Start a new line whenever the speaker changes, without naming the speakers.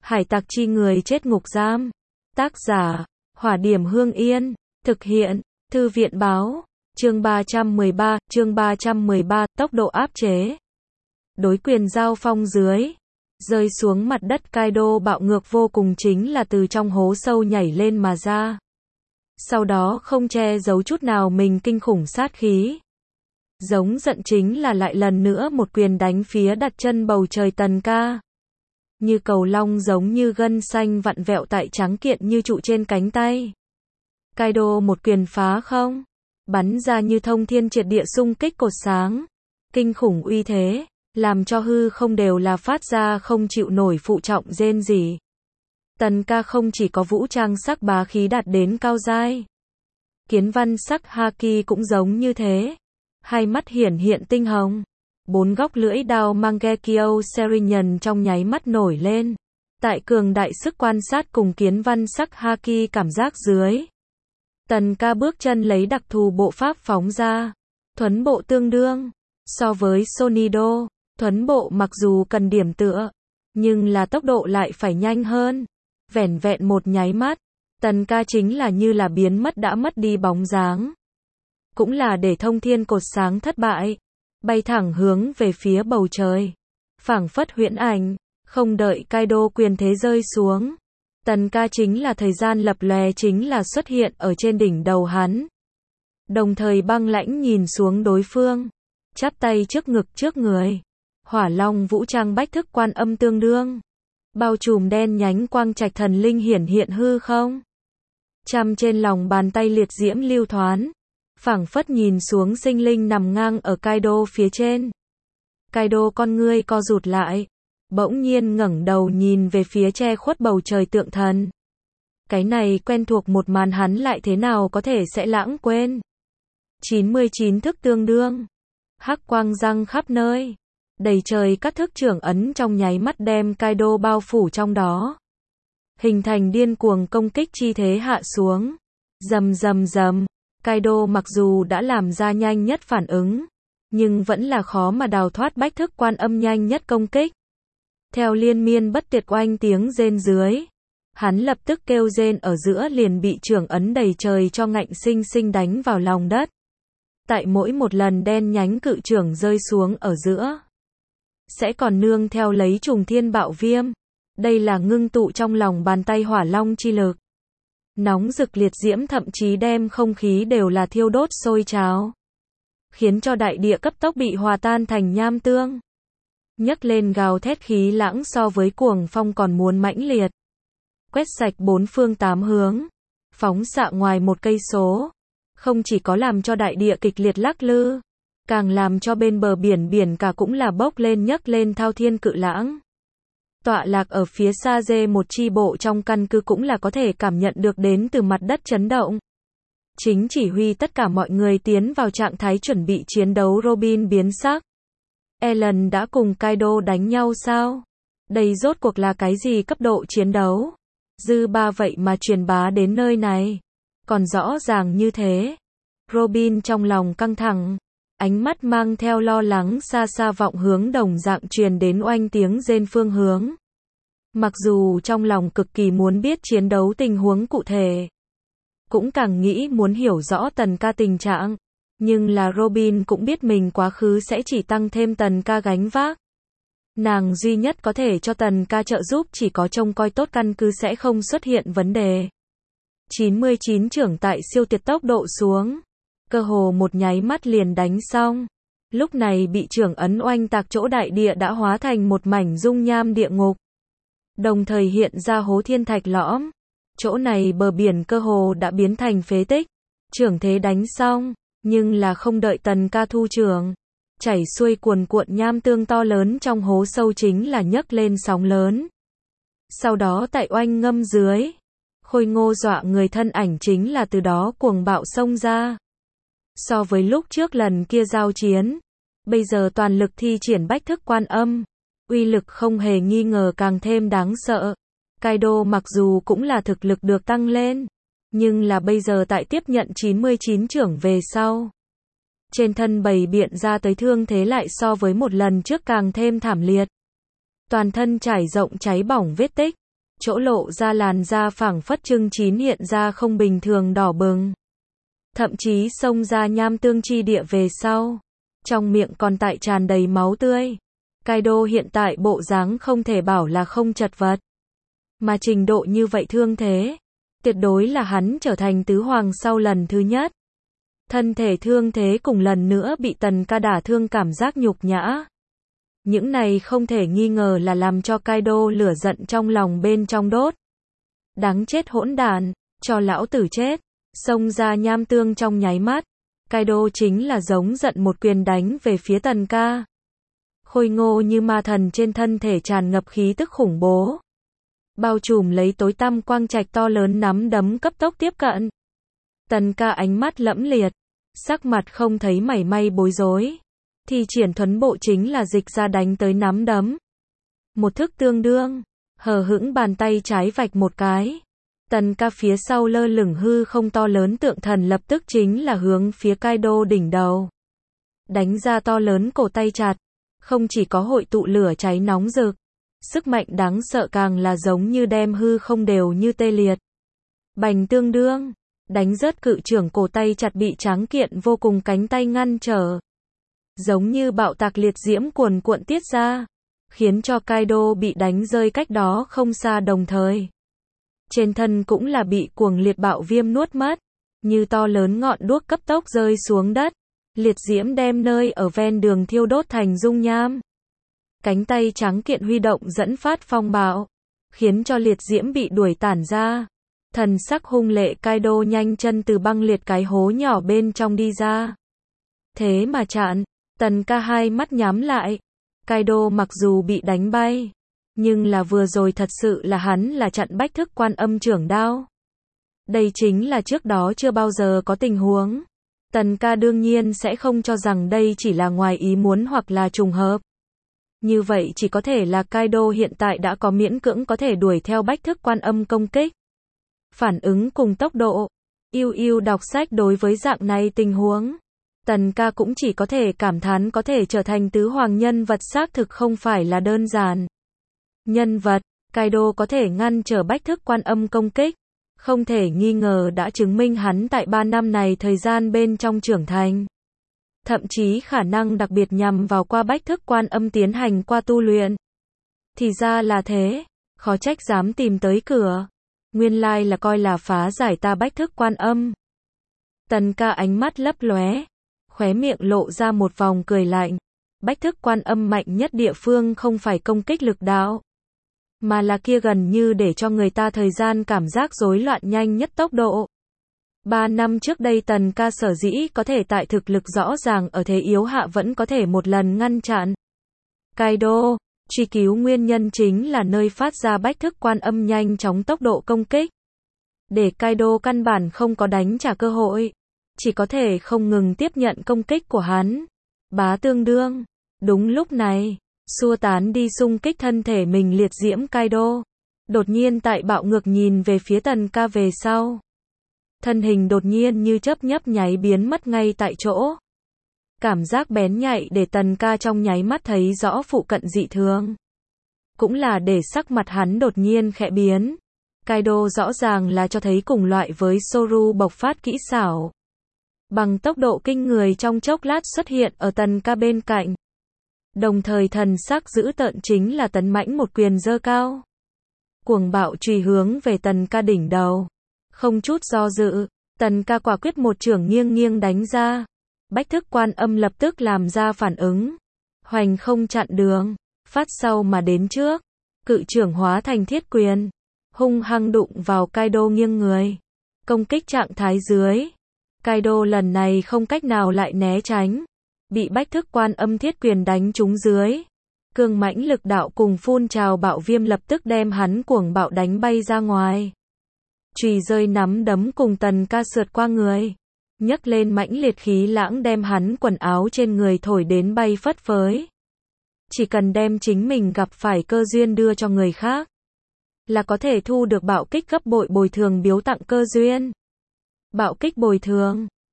Hải tặc chi người chết ngục giam. Tác giả, Hỏa Điểm Hương Yên. Thực hiện, Thư viện báo. Chương 313, tốc độ áp chế. Đối quyền giao phong dưới. Rơi xuống mặt đất, Kaido bạo ngược vô cùng, chính là từ trong hố sâu nhảy lên mà ra. Sau đó không che giấu chút nào mình kinh khủng sát khí. Giống giận chính là lại lần nữa một quyền đánh phía đặt chân bầu trời Tần Ca. Như cầu long giống như gân xanh vặn vẹo tại trắng kiện như trụ trên cánh tay. Kaido một quyền phá không, bắn ra như thông thiên triệt địa xung kích cột sáng. Kinh khủng uy thế, làm cho hư không đều là phát ra không chịu nổi phụ trọng rên rỉ. Tần Ca không chỉ có vũ trang sắc bá khí đạt đến cao giai. Kiến văn sắc haki cũng giống như thế. Hai mắt hiển hiện tinh hồng. Bốn góc lưỡi đao Mangekyo Serinian trong nháy mắt nổi lên. Tại cường đại sức quan sát cùng kiến văn sắc haki cảm giác dưới. Tần Ca bước chân lấy đặc thù bộ pháp phóng ra. Thuấn bộ tương đương. So với Sonido, thuấn bộ mặc dù cần điểm tựa, nhưng là tốc độ lại phải nhanh hơn. Vẻn vẹn một nháy mắt, Tần Ca chính là như là biến mất đã mất đi bóng dáng. Cũng là để thông thiên cột sáng thất bại. Bay thẳng hướng về phía bầu trời. Phảng phất huyễn ảnh, không đợi Kaido quyền thế rơi xuống. Tần Ca chính là thời gian lập lòe chính là xuất hiện ở trên đỉnh đầu hắn. Đồng thời băng lãnh nhìn xuống đối phương. Chắp tay trước ngực trước người. Hỏa long vũ trang bách thức quan âm tương đương. Bao trùm đen nhánh quang trạch thần linh hiển hiện hư không. Chăm trên lòng bàn tay liệt diễm lưu thoán. Phảng phất nhìn xuống sinh linh nằm ngang ở Kaido phía trên. Kaido con ngươi co rụt lại. Bỗng nhiên ngẩng đầu nhìn về phía che khuất bầu trời tượng thần. Cái này quen thuộc một màn hắn lại thế nào có thể sẽ lãng quên. 99 thức tương đương. Hắc quang răng khắp nơi. Đầy trời các thức trưởng ấn trong nháy mắt đem Kaido bao phủ trong đó. Hình thành điên cuồng công kích chi thế hạ xuống. Rầm rầm rầm. Kaido mặc dù đã làm ra nhanh nhất phản ứng, nhưng vẫn là khó mà đào thoát bách thức quan âm nhanh nhất công kích. Theo liên miên bất tuyệt oanh tiếng rên dưới, hắn lập tức kêu rên ở giữa liền bị trưởng ấn đầy trời cho ngạnh sinh sinh đánh vào lòng đất. Tại mỗi một lần đen nhánh cự trưởng rơi xuống ở giữa, sẽ còn nương theo lấy trùng thiên bạo viêm. Đây là ngưng tụ trong lòng bàn tay hỏa long chi lực. Nóng rực liệt diễm thậm chí đem không khí đều là thiêu đốt sôi trào. Khiến cho đại địa cấp tốc bị hòa tan thành nham tương. Nhấc lên gào thét khí lãng so với cuồng phong còn muốn mãnh liệt. Quét sạch bốn phương tám hướng. Phóng xạ ngoài một cây số. Không chỉ có làm cho đại địa kịch liệt lắc lư. Càng làm cho bên bờ biển cả cũng là bốc lên nhấc lên thao thiên cự lãng. Tọa lạc ở phía xa dê một chi bộ trong căn cứ cũng là có thể cảm nhận được đến từ mặt đất chấn động. Chính chỉ huy tất cả mọi người tiến vào trạng thái chuẩn bị chiến đấu. Robin biến sắc. Ellen đã cùng Kaido đánh nhau sao? Đây rốt cuộc là cái gì cấp độ chiến đấu? Dư ba vậy mà truyền bá đến nơi này. Còn rõ ràng như thế. Robin trong lòng căng thẳng. Ánh mắt mang theo lo lắng xa xa vọng hướng đồng dạng truyền đến oanh tiếng rên phương hướng. Mặc dù trong lòng cực kỳ muốn biết chiến đấu tình huống cụ thể. Cũng càng nghĩ muốn hiểu rõ Tần Ca tình trạng. Nhưng là Robin cũng biết mình quá khứ sẽ chỉ tăng thêm Tần Ca gánh vác. Nàng duy nhất có thể cho Tần Ca trợ giúp chỉ có trông coi tốt căn cứ sẽ không xuất hiện vấn đề. 99 trưởng tại siêu tuyệt tốc độ xuống. Cơ hồ một nháy mắt liền đánh xong. Lúc này bị trưởng ấn oanh tạc chỗ đại địa đã hóa thành một mảnh dung nham địa ngục. Đồng thời hiện ra hố thiên thạch lõm. Chỗ này bờ biển cơ hồ đã biến thành phế tích. Trưởng thế đánh xong, nhưng là không đợi Tần Ca thu trưởng. Chảy xuôi cuồn cuộn nham tương to lớn trong hố sâu chính là nhấc lên sóng lớn. Sau đó tại oanh ngâm dưới, khôi ngô dọa người thân ảnh chính là từ đó cuồng bạo xông ra. So với lúc trước lần kia giao chiến, bây giờ toàn lực thi triển bách thức quan âm, uy lực không hề nghi ngờ càng thêm đáng sợ. Kaido mặc dù cũng là thực lực được tăng lên, nhưng là bây giờ tại tiếp nhận 99 trưởng về sau. Trên thân bày biện ra tới thương thế lại so với một lần trước càng thêm thảm liệt. Toàn thân trải rộng cháy bỏng vết tích, chỗ lộ ra làn da phảng phất chưng chín hiện ra không bình thường đỏ bừng. Thậm chí xông ra nham tương chi địa về sau. Trong miệng còn tại tràn đầy máu tươi. Kaido hiện tại bộ dáng không thể bảo là không chật vật. Mà trình độ như vậy thương thế. Tuyệt đối là hắn trở thành tứ hoàng sau lần thứ nhất. Thân thể thương thế cùng lần nữa bị Tần Ca đả thương cảm giác nhục nhã. Những này không thể nghi ngờ là làm cho Kaido lửa giận trong lòng bên trong đốt. Đáng chết hỗn đản, cho lão tử chết. Xông ra nham tương trong nháy mắt. Kaido chính là giống giận một quyền đánh về phía Tần Ca. Khôi ngô như ma thần trên thân thể tràn ngập khí tức khủng bố. Bao trùm lấy tối tăm quang trạch to lớn nắm đấm cấp tốc tiếp cận. Tần Ca ánh mắt lẫm liệt. Sắc mặt không thấy mảy may bối rối. Thì triển thuấn bộ chính là dịch ra đánh tới nắm đấm. Một thức tương đương. Hờ hững bàn tay trái vạch một cái. Tần Ca phía sau lơ lửng hư không to lớn tượng thần lập tức chính là hướng phía Kaido đỉnh đầu. Đánh ra to lớn cổ tay chặt. Không chỉ có hội tụ lửa cháy nóng rực. Sức mạnh đáng sợ càng là giống như đem hư không đều như tê liệt. Bành tương đương. Đánh rớt cự trưởng cổ tay chặt bị tráng kiện vô cùng cánh tay ngăn trở. Giống như bạo tạc liệt diễm cuồn cuộn tiết ra. Khiến cho Kaido bị đánh rơi cách đó không xa đồng thời. Trên thân cũng là bị cuồng liệt bạo viêm nuốt mất. Như to lớn ngọn đuốc cấp tốc rơi xuống đất. Liệt diễm đem nơi ở ven đường thiêu đốt thành dung nham. Cánh tay trắng kiện huy động dẫn phát phong bạo. Khiến cho liệt diễm bị đuổi tản ra. Thần sắc hung lệ Kaido nhanh chân từ băng liệt cái hố nhỏ bên trong đi ra. Thế mà chặn. Tần Ca hai mắt nhắm lại. Kaido mặc dù bị đánh bay. Nhưng là vừa rồi thật sự là hắn là chặn bách thức quan âm trưởng đao. Đây chính là trước đó chưa bao giờ có tình huống. Tần Ca đương nhiên sẽ không cho rằng đây chỉ là ngoài ý muốn hoặc là trùng hợp. Như vậy chỉ có thể là Kaido hiện tại đã có miễn cưỡng có thể đuổi theo bách thức quan âm công kích. Phản ứng cùng tốc độ. Yêu đọc sách đối với dạng này tình huống. Tần Ca cũng chỉ có thể cảm thán có thể trở thành tứ hoàng nhân vật xác thực không phải là đơn giản. Nhân vật, Kaido có thể ngăn trở bách thức quan âm công kích. Không thể nghi ngờ đã chứng minh hắn tại 3 năm này thời gian bên trong trưởng thành. Thậm chí khả năng đặc biệt nhằm vào qua bách thức quan âm tiến hành qua tu luyện. Thì ra là thế, khó trách dám tìm tới cửa. Nguyên lai là coi là phá giải ta bách thức quan âm. Tần Ca ánh mắt lấp lóe, khóe miệng lộ ra một vòng cười lạnh. Bách thức quan âm mạnh nhất địa phương không phải công kích lực đạo, mà là kia gần như để cho người ta thời gian cảm giác rối loạn nhanh nhất tốc độ. 3 năm trước đây Tần Ca sở dĩ có thể tại thực lực rõ ràng ở thế yếu hạ vẫn có thể một lần ngăn chặn Kaido, truy cứu nguyên nhân chính là nơi phát ra bách thức quan âm nhanh chóng tốc độ công kích. Để Kaido căn bản không có đánh trả cơ hội, chỉ có thể không ngừng tiếp nhận công kích của hắn. Bá tương đương. Đúng lúc này, xua tán đi xung kích thân thể mình liệt diễm Kaido. Đột nhiên tại bạo ngược nhìn về phía Tần Ca về sau. Thân hình đột nhiên như chớp nhấp nháy biến mất ngay tại chỗ. Cảm giác bén nhạy để Tần Ca trong nháy mắt thấy rõ phụ cận dị thường. Cũng là để sắc mặt hắn đột nhiên khẽ biến. Kaido rõ ràng là cho thấy cùng loại với Soru bộc phát kỹ xảo. Bằng tốc độ kinh người trong chốc lát xuất hiện ở Tần Ca bên cạnh. Đồng thời thần sắc dữ tợn chính là tấn mãnh một quyền giơ cao. Cuồng bạo chùy hướng về Tần Ca đỉnh đầu. Không chút do dự, Tần Ca quả quyết một chưởng nghiêng nghiêng đánh ra. Bách thức quan âm lập tức làm ra phản ứng. Hoành không chặn đường, phát sau mà đến trước. Cự chưởng hóa thành thiết quyền. Hung hăng đụng vào Kaido nghiêng người. Công kích trạng thái dưới. Kaido lần này không cách nào lại né tránh. Bị bách thức quan âm thiết quyền đánh trúng dưới. Cương mãnh lực đạo cùng phun trào bạo viêm lập tức đem hắn cuồng bạo đánh bay ra ngoài. Chùy rơi nắm đấm cùng Tần Ca sượt qua người. Nhấc lên mãnh liệt khí lãng đem hắn quần áo trên người thổi đến bay phất phới. Chỉ cần đem chính mình gặp phải cơ duyên đưa cho người khác, là có thể thu được bạo kích gấp bội bồi thường biếu tặng cơ duyên. Bạo kích bồi thường.